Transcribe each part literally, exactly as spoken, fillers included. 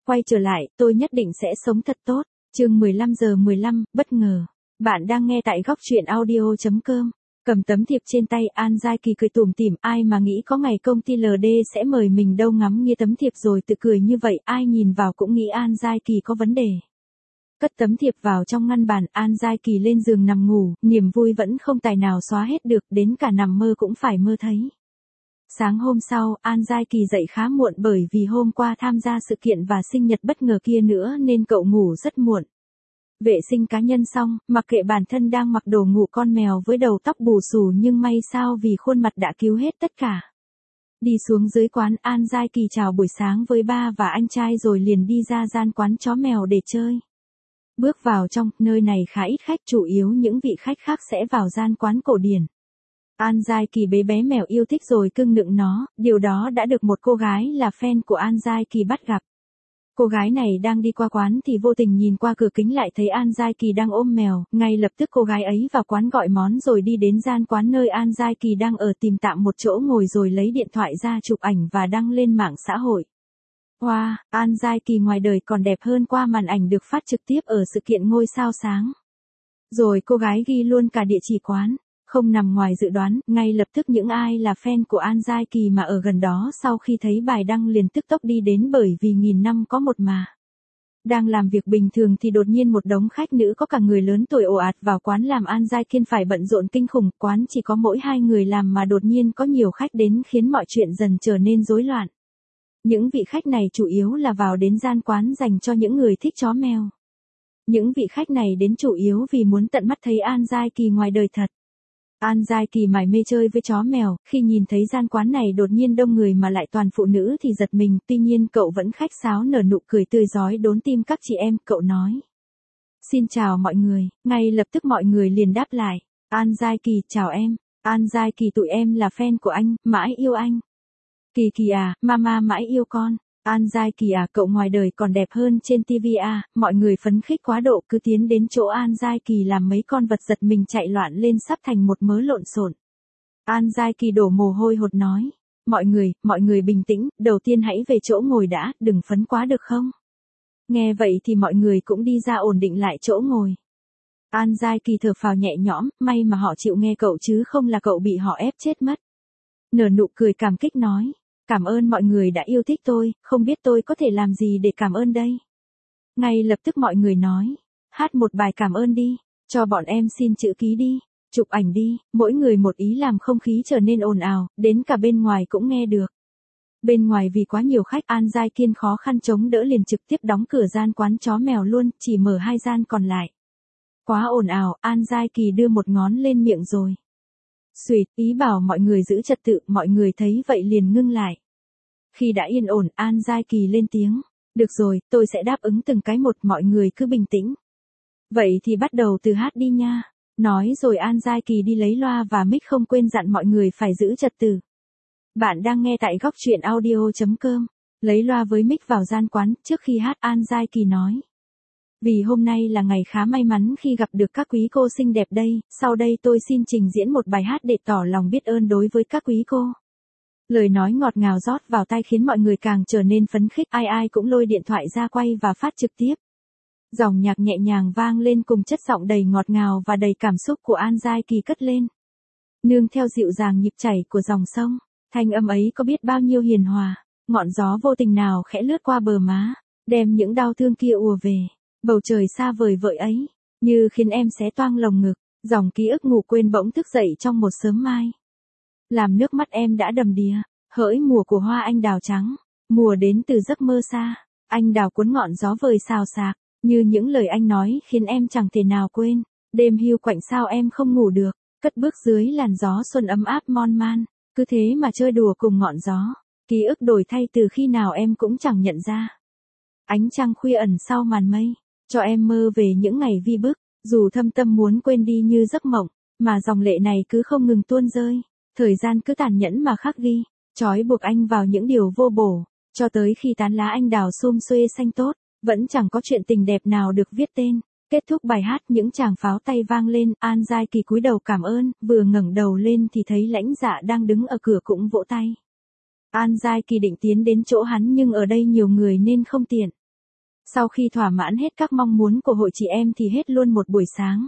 Quay trở lại, tôi nhất định sẽ sống thật tốt. Chương mười lăm giờ mười lăm, bất ngờ. Bạn đang nghe tại góc truyện audio chấm com. Cầm tấm thiệp trên tay, An Giai Kỳ cười tủm tỉm, ai mà nghĩ có ngày công ty lờ đê sẽ mời mình đâu, ngắm nghía tấm thiệp rồi tự cười như vậy, ai nhìn vào cũng nghĩ An Giai Kỳ có vấn đề. Cất tấm thiệp vào trong ngăn bàn, An Giai Kỳ lên giường nằm ngủ, niềm vui vẫn không tài nào xóa hết được, đến cả nằm mơ cũng phải mơ thấy. Sáng hôm sau, An Giai Kỳ dậy khá muộn bởi vì hôm qua tham gia sự kiện và sinh nhật bất ngờ kia nữa nên cậu ngủ rất muộn. Vệ sinh cá nhân xong, mặc kệ bản thân đang mặc đồ ngủ con mèo với đầu tóc bù xù, nhưng may sao vì khuôn mặt đã cứu hết tất cả. Đi xuống dưới quán, An Giai Kỳ chào buổi sáng với ba và anh trai rồi liền đi ra gian quán chó mèo để chơi. Bước vào trong, nơi này khá ít khách, chủ yếu những vị khách khác sẽ vào gian quán cổ điển. An Giai Kỳ bế bé mèo yêu thích rồi cưng nựng nó, điều đó đã được một cô gái là fan của An Giai Kỳ bắt gặp. Cô gái này đang đi qua quán thì vô tình nhìn qua cửa kính lại thấy An Giai Kỳ đang ôm mèo, ngay lập tức cô gái ấy vào quán gọi món rồi đi đến gian quán nơi An Giai Kỳ đang ở, tìm tạm một chỗ ngồi rồi lấy điện thoại ra chụp ảnh và đăng lên mạng xã hội. Wow, An Giai Kỳ ngoài đời còn đẹp hơn qua màn ảnh được phát trực tiếp ở sự kiện ngôi sao sáng. Rồi cô gái ghi luôn cả địa chỉ quán. Không nằm ngoài dự đoán, ngay lập tức những ai là fan của An Giai Kỳ mà ở gần đó sau khi thấy bài đăng liền tức tốc đi đến, bởi vì nghìn năm có một mà. Đang làm việc bình thường thì đột nhiên một đống khách nữ có cả người lớn tuổi ồ ạt vào quán làm An Giai Kiên phải bận rộn kinh khủng, quán chỉ có mỗi hai người làm mà đột nhiên có nhiều khách đến khiến mọi chuyện dần trở nên rối loạn. Những vị khách này chủ yếu là vào đến gian quán dành cho những người thích chó mèo. Những vị khách này đến chủ yếu vì muốn tận mắt thấy An Giai Kỳ ngoài đời thật. An Giai Kỳ mải mê chơi với chó mèo, khi nhìn thấy gian quán này đột nhiên đông người mà lại toàn phụ nữ thì giật mình, tuy nhiên cậu vẫn khách sáo nở nụ cười tươi rói đốn tim các chị em, cậu nói. Xin chào mọi người, ngay lập tức mọi người liền đáp lại. An Giai Kỳ, chào em. An Giai Kỳ, tụi em là fan của anh, mãi yêu anh. Kỳ Kỳ à, mama mãi yêu con. An Giai Kỳ à, cậu ngoài đời còn đẹp hơn trên ti vi à, mọi người phấn khích quá độ cứ tiến đến chỗ An Giai Kỳ làm mấy con vật giật mình chạy loạn lên sắp thành một mớ lộn xộn. An Giai Kỳ đổ mồ hôi hột nói, mọi người, mọi người bình tĩnh, đầu tiên hãy về chỗ ngồi đã, đừng phấn quá được không? Nghe vậy thì mọi người cũng đi ra ổn định lại chỗ ngồi. An Giai Kỳ thở phào nhẹ nhõm, may mà họ chịu nghe cậu chứ không là cậu bị họ ép chết mất. Nở nụ cười cảm kích nói. Cảm ơn mọi người đã yêu thích tôi, không biết tôi có thể làm gì để cảm ơn đây. Ngay lập tức mọi người nói, hát một bài cảm ơn đi, cho bọn em xin chữ ký đi, chụp ảnh đi, mỗi người một ý làm không khí trở nên ồn ào, đến cả bên ngoài cũng nghe được. Bên ngoài vì quá nhiều khách, An Giai Kiên khó khăn chống đỡ liền trực tiếp đóng cửa gian quán chó mèo luôn, chỉ mở hai gian còn lại. Quá ồn ào, An Giai Kỳ đưa một ngón lên miệng rồi. Xuỵt, ý bảo mọi người giữ trật tự, mọi người thấy vậy liền ngưng lại. Khi đã yên ổn, An Giai Kỳ lên tiếng. Được rồi, tôi sẽ đáp ứng từng cái một, mọi người cứ bình tĩnh. Vậy thì bắt đầu từ hát đi nha. Nói rồi An Giai Kỳ đi lấy loa và mic, không quên dặn mọi người phải giữ trật tự. Bạn đang nghe tại góc truyện audio chấm com. Lấy loa với mic vào gian quán, trước khi hát An Giai Kỳ nói. Vì hôm nay là ngày khá may mắn khi gặp được các quý cô xinh đẹp đây, sau đây tôi xin trình diễn một bài hát để tỏ lòng biết ơn đối với các quý cô. Lời nói ngọt ngào rót vào tai khiến mọi người càng trở nên phấn khích, ai ai cũng lôi điện thoại ra quay và phát trực tiếp. Dòng nhạc nhẹ nhàng vang lên cùng chất giọng đầy ngọt ngào và đầy cảm xúc của An Giai Kỳ cất lên. Nương theo dịu dàng nhịp chảy của dòng sông, thanh âm ấy có biết bao nhiêu hiền hòa, ngọn gió vô tình nào khẽ lướt qua bờ má, đem những đau thương kia ùa về. Bầu trời xa vời vợi ấy, như khiến em xé toang lồng ngực, dòng ký ức ngủ quên bỗng thức dậy trong một sớm mai. Làm nước mắt em đã đầm đìa, hỡi mùa của hoa anh đào trắng, mùa đến từ giấc mơ xa, anh đào cuốn ngọn gió vời xào xạc, như những lời anh nói khiến em chẳng thể nào quên, đêm hiu quạnh sao em không ngủ được, cất bước dưới làn gió xuân ấm áp mon man, cứ thế mà chơi đùa cùng ngọn gió, ký ức đổi thay từ khi nào em cũng chẳng nhận ra. Ánh trăng khuya ẩn sau màn mây, cho em mơ về những ngày vi bức, dù thâm tâm muốn quên đi như giấc mộng, mà dòng lệ này cứ không ngừng tuôn rơi, thời gian cứ tàn nhẫn mà khắc ghi, trói buộc anh vào những điều vô bổ, cho tới khi tán lá anh đào sum xuê xanh tốt, vẫn chẳng có chuyện tình đẹp nào được viết tên. Kết thúc bài hát những tràng pháo tay vang lên, An Giai Kỳ cúi đầu cảm ơn, vừa ngẩng đầu lên thì thấy Lãnh Dạ đang đứng ở cửa cũng vỗ tay. An Giai Kỳ định tiến đến chỗ hắn nhưng ở đây nhiều người nên không tiện. Sau khi thỏa mãn hết các mong muốn của hội chị em thì hết luôn một buổi sáng.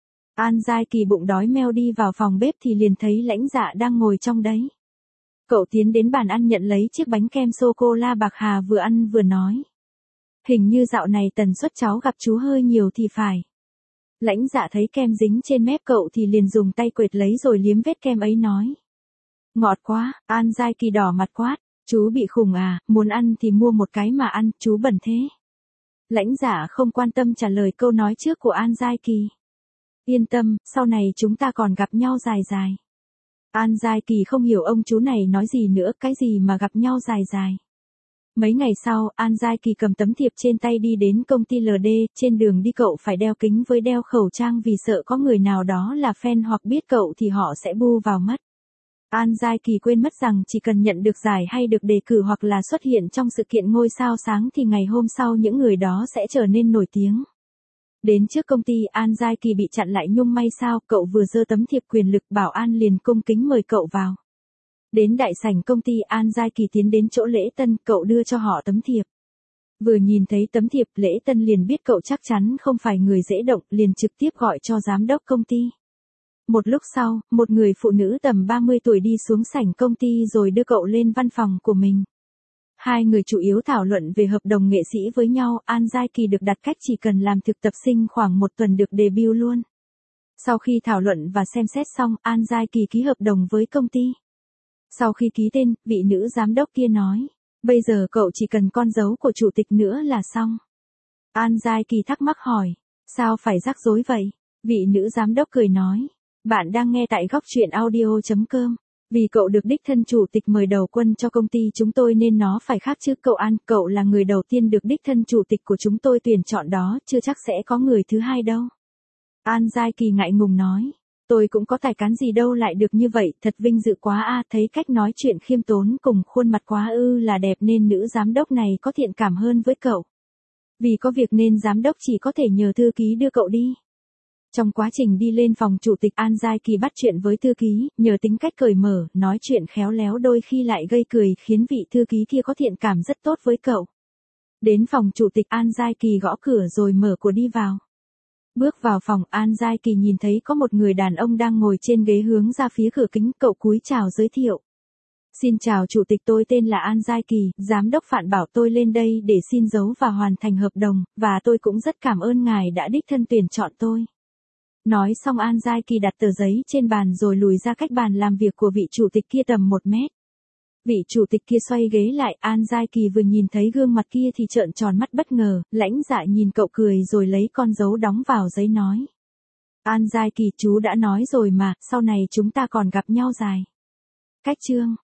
An Giai Kỳ bụng đói meo đi vào phòng bếp thì liền thấy Lãnh Dạ đang ngồi trong đấy. Cậu tiến đến bàn ăn nhận lấy chiếc bánh kem sô-cô-la bạc hà vừa ăn vừa nói. Hình như dạo này tần suất cháu gặp chú hơi nhiều thì phải. Lãnh Dạ thấy kem dính trên mép cậu thì liền dùng tay quệt lấy rồi liếm vết kem ấy nói. Ngọt quá, An Giai Kỳ đỏ mặt quát, chú bị khùng à, muốn ăn thì mua một cái mà ăn, chú bẩn thế. Lãnh Dạ không quan tâm trả lời câu nói trước của An Giai Kỳ. Yên tâm, sau này chúng ta còn gặp nhau dài dài. An Giai Kỳ không hiểu ông chú này nói gì nữa, cái gì mà gặp nhau dài dài. Mấy ngày sau, An Giai Kỳ cầm tấm thiệp trên tay đi đến công ty lờ đê, trên đường đi cậu phải đeo kính với đeo khẩu trang vì sợ có người nào đó là fan hoặc biết cậu thì họ sẽ bu vào mất. An Giai Kỳ quên mất rằng chỉ cần nhận được giải hay được đề cử hoặc là xuất hiện trong sự kiện ngôi sao sáng thì ngày hôm sau những người đó sẽ trở nên nổi tiếng. Đến trước công ty An Giai Kỳ bị chặn lại nhung may sao, cậu vừa giơ tấm thiệp quyền lực bảo an liền cung kính mời cậu vào. Đến đại sảnh công ty An Giai Kỳ tiến đến chỗ lễ tân, cậu đưa cho họ tấm thiệp. Vừa nhìn thấy tấm thiệp lễ tân liền biết cậu chắc chắn không phải người dễ động, liền trực tiếp gọi cho giám đốc công ty. Một lúc sau, một người phụ nữ tầm ba mươi tuổi đi xuống sảnh công ty rồi đưa cậu lên văn phòng của mình. Hai người chủ yếu thảo luận về hợp đồng nghệ sĩ với nhau, An Giai Kỳ được đặt cách chỉ cần làm thực tập sinh khoảng một tuần được debut luôn. Sau khi thảo luận và xem xét xong, An Giai Kỳ ký hợp đồng với công ty. Sau khi ký tên, vị nữ giám đốc kia nói, bây giờ cậu chỉ cần con dấu của chủ tịch nữa là xong. An Giai Kỳ thắc mắc hỏi, sao phải rắc rối vậy? Vị nữ giám đốc cười nói, bạn đang nghe tại góc truyện audio chấm com. Vì cậu được đích thân chủ tịch mời đầu quân cho công ty chúng tôi nên nó phải khác chứ cậu An, cậu là người đầu tiên được đích thân chủ tịch của chúng tôi tuyển chọn đó, chưa chắc sẽ có người thứ hai đâu. An Giai Kỳ ngại ngùng nói, tôi cũng có tài cán gì đâu lại được như vậy, thật vinh dự quá a. Thấy cách nói chuyện khiêm tốn cùng khuôn mặt quá ư là đẹp nên nữ giám đốc này có thiện cảm hơn với cậu. Vì có việc nên giám đốc chỉ có thể nhờ thư ký đưa cậu đi. Trong quá trình đi lên phòng chủ tịch An Giai Kỳ bắt chuyện với thư ký, nhờ tính cách cởi mở, nói chuyện khéo léo đôi khi lại gây cười khiến vị thư ký kia có thiện cảm rất tốt với cậu. Đến phòng chủ tịch An Giai Kỳ gõ cửa rồi mở cửa đi vào. Bước vào phòng An Giai Kỳ nhìn thấy có một người đàn ông đang ngồi trên ghế hướng ra phía cửa kính, cậu cúi chào giới thiệu. Xin chào chủ tịch, tôi tên là An Giai Kỳ, giám đốc Phạn bảo tôi lên đây để xin dấu và hoàn thành hợp đồng, và tôi cũng rất cảm ơn ngài đã đích thân tuyển chọn tôi. Nói xong An Giai Kỳ đặt tờ giấy trên bàn rồi lùi ra cách bàn làm việc của vị chủ tịch kia tầm một mét. Vị chủ tịch kia xoay ghế lại, An Giai Kỳ vừa nhìn thấy gương mặt kia thì trợn tròn mắt bất ngờ, Lãnh Dạ nhìn cậu cười rồi lấy con dấu đóng vào giấy nói. An Giai Kỳ, chú đã nói rồi mà, sau này chúng ta còn gặp nhau dài. Cách chương.